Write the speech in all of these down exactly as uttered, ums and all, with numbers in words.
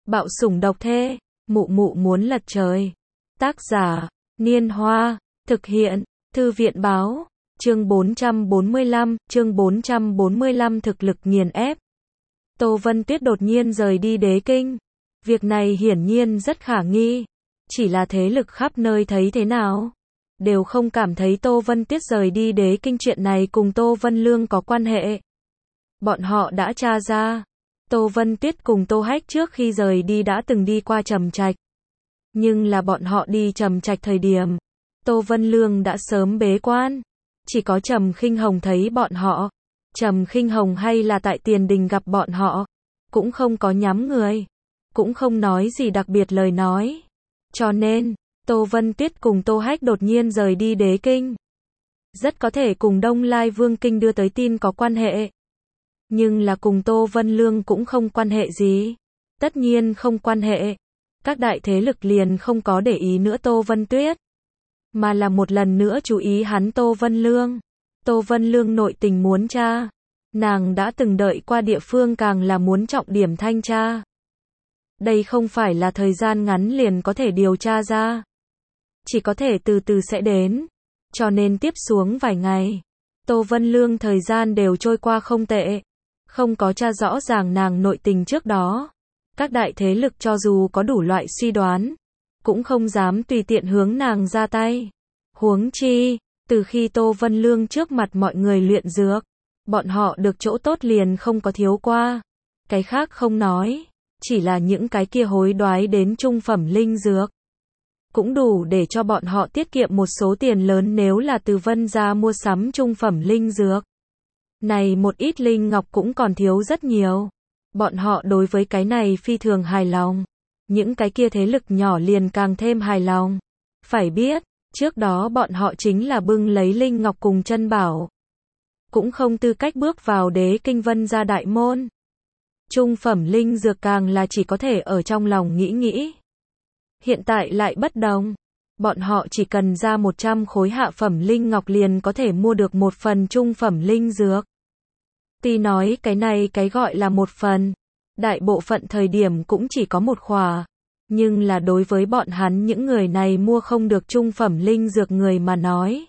Bạo sủng độc thê, mụ mụ muốn lật trời. Tác giả, Niên Hoa, thực hiện, Thư viện Báo, chương bốn trăm bốn mươi lăm, chương bốn trăm bốn mươi lăm thực lực nghiền ép. Tô Vân Tuyết đột nhiên rời đi Đế Kinh. Việc này hiển nhiên rất khả nghi. Chỉ là thế lực khắp nơi thấy thế nào? Đều không cảm thấy Tô Vân Tuyết rời đi Đế Kinh chuyện này cùng Tô Vân Lương có quan hệ. Bọn họ đã tra ra. Tô Vân Tuyết cùng Tô Hách trước khi rời đi đã từng đi qua Trầm Trạch. Nhưng là bọn họ đi Trầm Trạch thời điểm, Tô Vân Lương đã sớm bế quan. Chỉ có Trầm Khinh Hồng thấy bọn họ. Trầm Khinh Hồng hay là tại tiền đình gặp bọn họ, cũng không có nhắm người, cũng không nói gì đặc biệt lời nói. Cho nên, Tô Vân Tuyết cùng Tô Hách đột nhiên rời đi Đế Kinh. Rất có thể cùng Đông Lai Vương Kinh đưa tới tin có quan hệ. Nhưng là cùng Tô Vân Lương cũng không quan hệ gì. Tất nhiên không quan hệ. Các đại thế lực liền không có để ý nữa Tô Vân Tuyết. Mà là một lần nữa chú ý hắn Tô Vân Lương. Tô Vân Lương nội tình muốn tra. Nàng đã từng đợi qua địa phương càng là muốn trọng điểm thanh tra. Đây không phải là thời gian ngắn liền có thể điều tra ra. Chỉ có thể từ từ sẽ đến. Cho nên tiếp xuống vài ngày, Tô Vân Lương thời gian đều trôi qua không tệ. Không có tra rõ ràng nàng nội tình trước đó. Các đại thế lực cho dù có đủ loại suy đoán, cũng không dám tùy tiện hướng nàng ra tay. Huống chi, từ khi Tô Vân Lương trước mặt mọi người luyện dược, bọn họ được chỗ tốt liền không có thiếu qua. Cái khác không nói, chỉ là những cái kia hối đoái đến trung phẩm linh dược. Cũng đủ để cho bọn họ tiết kiệm một số tiền lớn nếu là từ Vân gia mua sắm trung phẩm linh dược. Này một ít linh ngọc cũng còn thiếu rất nhiều. Bọn họ đối với cái này phi thường hài lòng. Những cái kia thế lực nhỏ liền càng thêm hài lòng. Phải biết, trước đó bọn họ chính là bưng lấy linh ngọc cùng chân bảo. Cũng không tư cách bước vào Đế Kinh Vân gia đại môn. Trung phẩm linh dược càng là chỉ có thể ở trong lòng nghĩ nghĩ. Hiện tại lại bất đồng. Bọn họ chỉ cần ra một trăm khối hạ phẩm linh ngọc liền có thể mua được một phần trung phẩm linh dược. Tuy nói cái này cái gọi là một phần, đại bộ phận thời điểm cũng chỉ có một khỏa. Nhưng là đối với bọn hắn những người này mua không được trung phẩm linh dược người mà nói.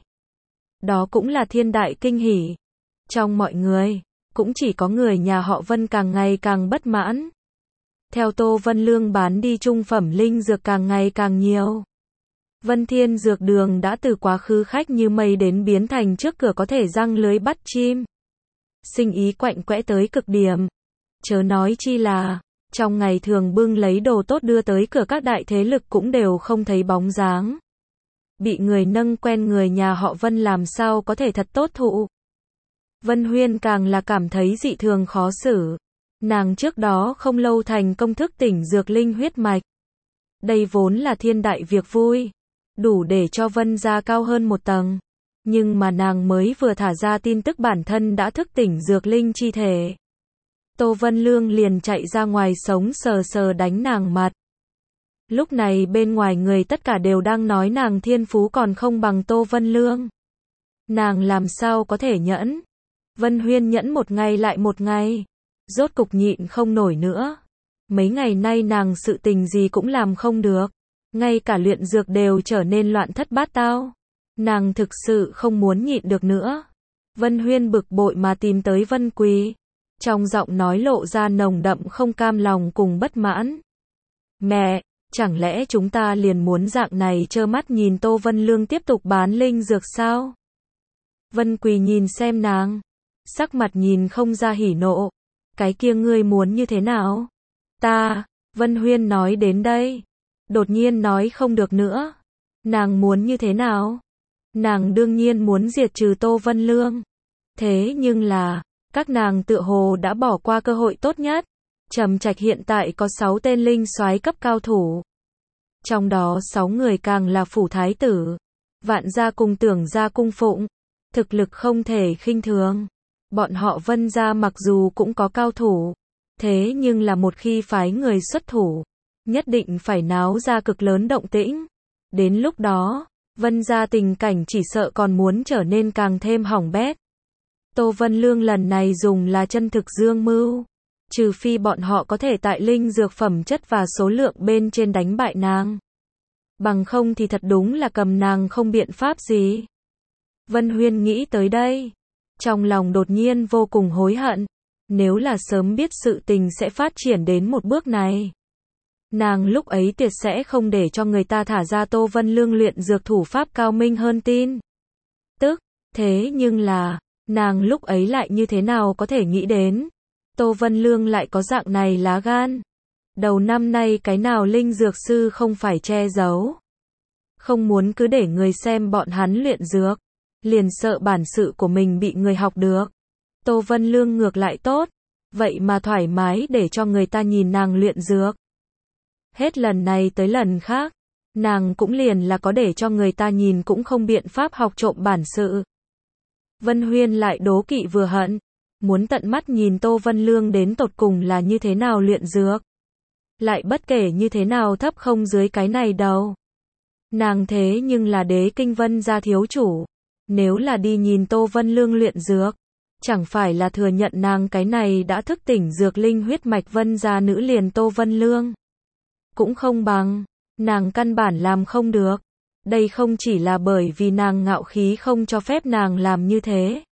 Đó cũng là thiên đại kinh hỉ. Trong mọi người, cũng chỉ có người nhà họ Vân càng ngày càng bất mãn. Theo Tô Vân Lương bán đi trung phẩm linh dược càng ngày càng nhiều. Vân Thiên Dược Đường đã từ quá khứ khách như mây đến biến thành trước cửa có thể giăng lưới bắt chim. Sinh ý quạnh quẽ tới cực điểm. Chớ nói chi là, trong ngày thường bưng lấy đồ tốt đưa tới cửa các đại thế lực cũng đều không thấy bóng dáng. Bị người nâng quen người nhà họ Vân làm sao có thể thật tốt thụ. Vân Huyên càng là cảm thấy dị thường khó xử. Nàng trước đó không lâu thành công thức tỉnh dược linh huyết mạch. Đây vốn là thiên đại việc vui. Đủ để cho Vân gia cao hơn một tầng. Nhưng mà nàng mới vừa thả ra tin tức bản thân đã thức tỉnh dược linh chi thể. Tô Vân Lương liền chạy ra ngoài sống sờ sờ đánh nàng mặt. Lúc này bên ngoài người tất cả đều đang nói nàng thiên phú còn không bằng Tô Vân Lương. Nàng làm sao có thể nhẫn. Vân Huyên nhẫn một ngày lại một ngày. Rốt cục nhịn không nổi nữa. Mấy ngày nay nàng sự tình gì cũng làm không được. Ngay cả luyện dược đều trở nên loạn thất bát tao. Nàng thực sự không muốn nhịn được nữa. Vân Huyên bực bội mà tìm tới Vân Quý. Trong giọng nói lộ ra nồng đậm không cam lòng cùng bất mãn. Mẹ, chẳng lẽ chúng ta liền muốn dạng này trơ mắt nhìn Tô Vân Lương tiếp tục bán linh dược sao? Vân Quý nhìn xem nàng. Sắc mặt nhìn không ra hỉ nộ. Cái kia ngươi muốn như thế nào? Ta, Vân Huyên nói đến đây. Đột nhiên nói không được nữa. Nàng muốn như thế nào? Nàng đương nhiên muốn diệt trừ Tô Vân Lương. Thế nhưng là, các nàng tựa hồ đã bỏ qua cơ hội tốt nhất. Trầm Trạch hiện tại có sáu tên linh soái cấp cao thủ. Trong đó sáu người càng là phủ thái tử. Vạn gia cùng Tưởng gia cung phụng. Thực lực không thể khinh thường. Bọn họ Vân gia mặc dù cũng có cao thủ. Thế nhưng là một khi phái người xuất thủ, nhất định phải náo ra cực lớn động tĩnh. Đến lúc đó, Vân gia tình cảnh chỉ sợ còn muốn trở nên càng thêm hỏng bét. Tô Vân Lương lần này dùng là chân thực dương mưu. trừ phi bọn họ có thể tại linh dược phẩm chất và số lượng bên trên đánh bại nàng. Bằng không thì thật đúng là cầm nàng không biện pháp gì. Vân Huyên nghĩ tới đây, trong lòng đột nhiên vô cùng hối hận. Nếu là sớm biết sự tình sẽ phát triển đến một bước này, nàng lúc ấy tuyệt sẽ không để cho người ta thả ra Tô Vân Lương luyện dược thủ pháp cao minh hơn tin. Tức, thế nhưng là, nàng lúc ấy lại như thế nào có thể nghĩ đến, Tô Vân Lương lại có dạng này lá gan. Đầu năm nay cái nào linh dược sư không phải che giấu. Không muốn cứ để người xem bọn hắn luyện dược, liền sợ bản sự của mình bị người học được. Tô Vân Lương ngược lại tốt, vậy mà thoải mái để cho người ta nhìn nàng luyện dược. Hết lần này tới lần khác, nàng cũng liền là có để cho người ta nhìn cũng không biện pháp học trộm bản sự. Vân Huyên lại đố kỵ vừa hận, muốn tận mắt nhìn Tô Vân Lương đến tột cùng là như thế nào luyện dược. Lại bất kể như thế nào thấp không dưới cái này đâu. Nàng thế nhưng là Đế Kinh Vân gia thiếu chủ, nếu là đi nhìn Tô Vân Lương luyện dược, chẳng phải là thừa nhận nàng cái này đã thức tỉnh dược linh huyết mạch Vân gia nữ liền Tô Vân Lương. Cũng không bằng, nàng căn bản làm không được. Đây không chỉ là bởi vì nàng ngạo khí không cho phép nàng làm như thế,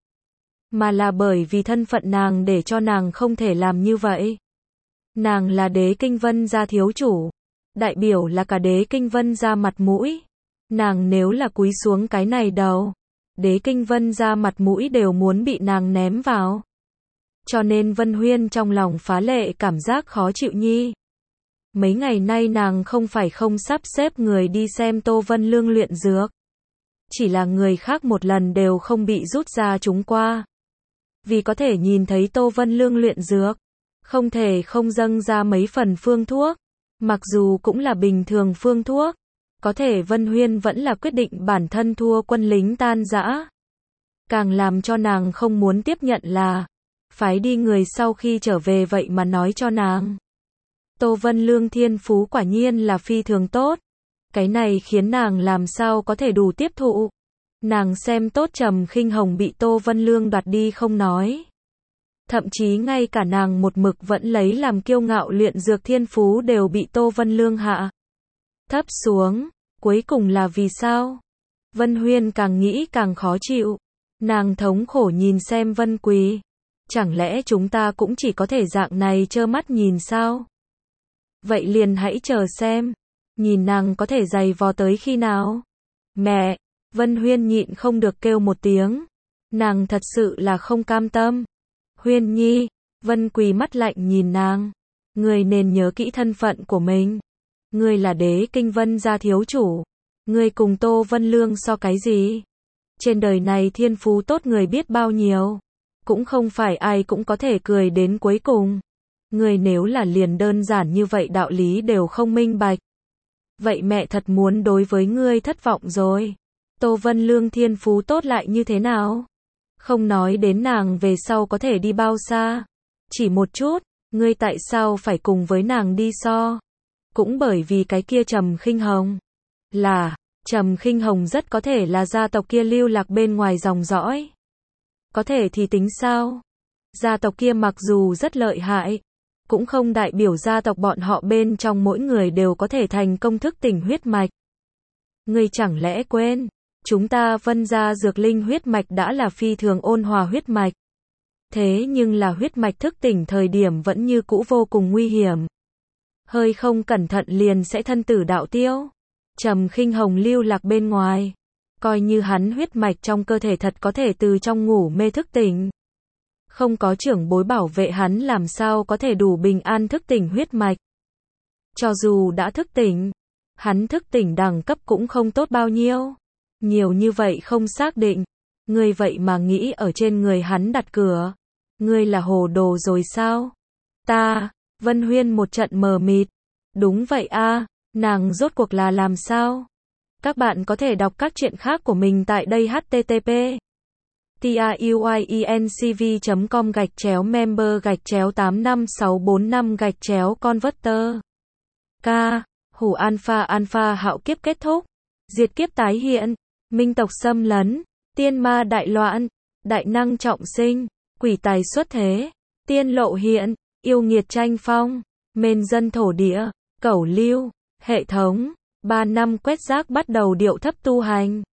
mà là bởi vì thân phận nàng để cho nàng không thể làm như vậy. Nàng là Đế Kinh Vân gia thiếu chủ, đại biểu là cả Đế Kinh Vân gia mặt mũi. Nàng nếu là cúi xuống cái này đầu, Đế Kinh Vân gia mặt mũi đều muốn bị nàng ném vào. Cho nên Vân Huyên trong lòng phá lệ cảm giác khó chịu nhi. Mấy ngày nay nàng không phải không sắp xếp người đi xem Tô Vân Lương luyện dược. Chỉ là người khác một lần đều không bị rút ra chúng qua. Vì có thể nhìn thấy Tô Vân Lương luyện dược, không thể không dâng ra mấy phần phương thuốc. Mặc dù cũng là bình thường phương thuốc, có thể Vân Huyên vẫn là quyết định bản thân thua quân lính tan rã. Càng làm cho nàng không muốn tiếp nhận là, phái đi người sau khi trở về vậy mà nói cho nàng. Tô Vân Lương thiên phú quả nhiên là phi thường tốt. Cái này khiến nàng làm sao có thể đủ tiếp thụ. Nàng xem tốt Trầm Khinh Hồng bị Tô Vân Lương đoạt đi không nói. Thậm chí ngay cả nàng một mực vẫn lấy làm kiêu ngạo luyện dược thiên phú đều bị Tô Vân Lương hạ thấp xuống. Cuối cùng là vì sao? Vân Huyên càng nghĩ càng khó chịu. Nàng thống khổ nhìn xem Vân Quý. Chẳng lẽ chúng ta cũng chỉ có thể dạng này trơ mắt nhìn sao? Vậy liền hãy chờ xem. Nhìn nàng có thể giày vò tới khi nào? Mẹ! Vân Huyên nhịn không được kêu một tiếng. Nàng thật sự là không cam tâm. Huyên nhi! Vân Quý mắt lạnh nhìn nàng. Người nên nhớ kỹ thân phận của mình. Ngươi là Đế Kinh Vân gia thiếu chủ. Ngươi cùng Tô Vân Lương so cái gì? Trên đời này thiên phú tốt người biết bao nhiêu. Cũng không phải ai cũng có thể cười đến cuối cùng. Ngươi nếu là liền đơn giản như vậy đạo lý đều không minh bạch. Vậy mẹ thật muốn đối với ngươi thất vọng rồi. Tô Vân Lương thiên phú tốt lại như thế nào? Không nói đến nàng về sau có thể đi bao xa. Chỉ một chút, ngươi tại sao phải cùng với nàng đi so? Cũng bởi vì cái kia Trầm Khinh Hồng. Là, Trầm Khinh Hồng rất có thể là gia tộc kia lưu lạc bên ngoài dòng dõi. Có thể thì tính sao? Gia tộc kia mặc dù rất lợi hại, cũng không đại biểu gia tộc bọn họ bên trong mỗi người đều có thể thành công thức tỉnh huyết mạch. Ngươi chẳng lẽ quên, chúng ta Vân gia dược linh huyết mạch đã là phi thường ôn hòa huyết mạch. Thế nhưng là huyết mạch thức tỉnh thời điểm vẫn như cũ vô cùng nguy hiểm. Hơi không cẩn thận liền sẽ thân tử đạo tiêu. Trầm Khinh Hồng lưu lạc bên ngoài, coi như hắn huyết mạch trong cơ thể thật có thể từ trong ngủ mê thức tỉnh. Không có trưởng bối bảo vệ hắn làm sao có thể đủ bình an thức tỉnh huyết mạch. Cho dù đã thức tỉnh, hắn thức tỉnh đẳng cấp cũng không tốt bao nhiêu. Nhiều như vậy không xác định. Ngươi vậy mà nghĩ ở trên người hắn đặt cửa. Ngươi là hồ đồ rồi sao? Ta, Vân Huyên một trận mờ mịt. Đúng vậy a, nàng rốt cuộc là làm sao? Các bạn có thể đọc các truyện khác của mình tại đây h t t p truyencv chấm com gạch chéo member gạch chéo tám năm sáu bốn năm gạch chéo converter. K. Hủ alpha alpha hạo kiếp kết thúc. Diệt kiếp tái hiện. Minh tộc xâm lấn. Tiên ma đại loạn. Đại năng trọng sinh. Quỷ tài xuất thế. Tiên lộ hiện. yêu nghiệt tranh phong, mên dân thổ địa, cẩu lưu, hệ thống, ba năm quét rác bắt đầu điệu thấp tu hành.